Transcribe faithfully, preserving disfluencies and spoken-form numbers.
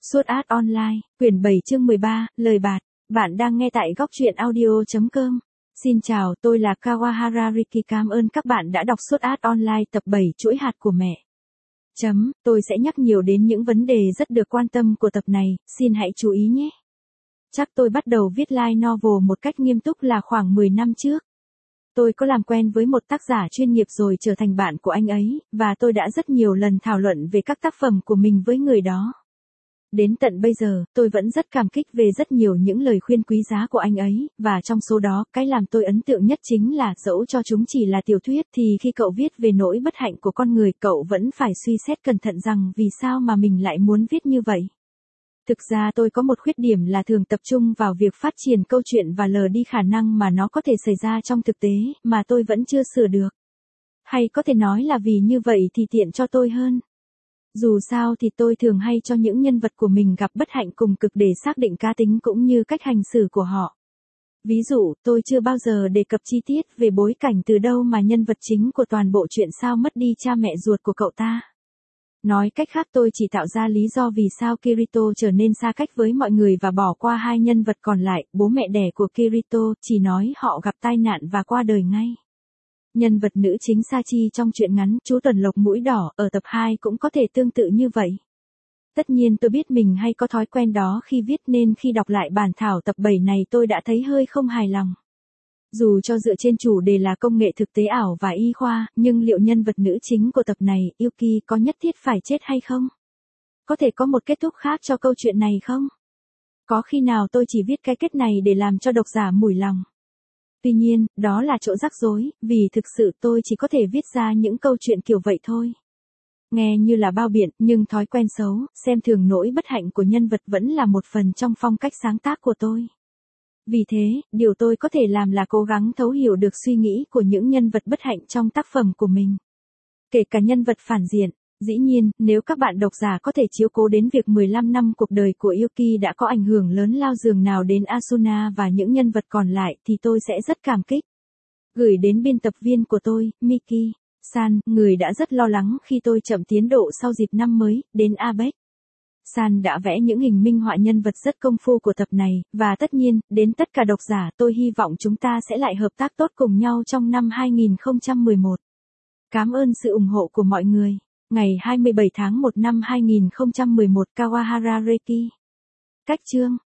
Sword Art Online, quyển bảy chương mười ba, lời bạt. Bạn đang nghe tại góc truyện audio chấm com. Xin chào, tôi là Kawahara Riki. Cảm ơn các bạn đã đọc Sword Art Online tập bảy chuỗi hạt của mẹ. Chấm, tôi sẽ nhắc nhiều đến những vấn đề rất được quan tâm của tập này, xin hãy chú ý nhé. Chắc tôi bắt đầu viết light novel một cách nghiêm túc là khoảng mười năm trước. Tôi có làm quen với một tác giả chuyên nghiệp rồi trở thành bạn của anh ấy, và tôi đã rất nhiều lần thảo luận về các tác phẩm của mình với người đó. Đến tận bây giờ, tôi vẫn rất cảm kích về rất nhiều những lời khuyên quý giá của anh ấy, và trong số đó, cái làm tôi ấn tượng nhất chính là dẫu cho chúng chỉ là tiểu thuyết thì khi cậu viết về nỗi bất hạnh của con người, cậu vẫn phải suy xét cẩn thận rằng vì sao mà mình lại muốn viết như vậy. Thực ra tôi có một khuyết điểm là thường tập trung vào việc phát triển câu chuyện và lờ đi khả năng mà nó có thể xảy ra trong thực tế, mà tôi vẫn chưa sửa được. Hay có thể nói là vì như vậy thì tiện cho tôi hơn. Dù sao thì tôi thường hay cho những nhân vật của mình gặp bất hạnh cùng cực để xác định cá tính cũng như cách hành xử của họ. Ví dụ, tôi chưa bao giờ đề cập chi tiết về bối cảnh từ đâu mà nhân vật chính của toàn bộ chuyện sao mất đi cha mẹ ruột của cậu ta. Nói cách khác, tôi chỉ tạo ra lý do vì sao Kirito trở nên xa cách với mọi người và bỏ qua hai nhân vật còn lại, bố mẹ đẻ của Kirito, chỉ nói họ gặp tai nạn và qua đời ngay. Nhân vật nữ chính Sachi trong truyện ngắn Chú Tuần Lộc Mũi Đỏ ở tập hai cũng có thể tương tự như vậy. Tất nhiên tôi biết mình hay có thói quen đó khi viết, nên khi đọc lại bản thảo tập bảy này tôi đã thấy hơi không hài lòng. Dù cho dựa trên chủ đề là công nghệ thực tế ảo và y khoa, nhưng liệu nhân vật nữ chính của tập này, Yuki, có nhất thiết phải chết hay không? Có thể có một kết thúc khác cho câu chuyện này không? Có khi nào tôi chỉ viết cái kết này để làm cho độc giả mủi lòng? Tuy nhiên, đó là chỗ rắc rối, vì thực sự tôi chỉ có thể viết ra những câu chuyện kiểu vậy thôi. Nghe như là bao biện, nhưng thói quen xấu, xem thường nỗi bất hạnh của nhân vật vẫn là một phần trong phong cách sáng tác của tôi. Vì thế, điều tôi có thể làm là cố gắng thấu hiểu được suy nghĩ của những nhân vật bất hạnh trong tác phẩm của mình. Kể cả nhân vật phản diện. Dĩ nhiên, nếu các bạn độc giả có thể chiếu cố đến việc mười lăm năm cuộc đời của Yuki đã có ảnh hưởng lớn lao dường nào đến Asuna và những nhân vật còn lại thì tôi sẽ rất cảm kích. Gửi đến biên tập viên của tôi, Miki-san, người đã rất lo lắng khi tôi chậm tiến độ sau dịp năm mới, đến a pếch. San đã vẽ những hình minh họa nhân vật rất công phu của tập này, và tất nhiên, đến tất cả độc giả tôi hy vọng chúng ta sẽ lại hợp tác tốt cùng nhau trong năm hai nghìn không trăm mười một. Cảm ơn sự ủng hộ của mọi người. Ngày hai mươi bảy tháng một năm hai nghìn không trăm mười một, Kawahara Riki. Cách chương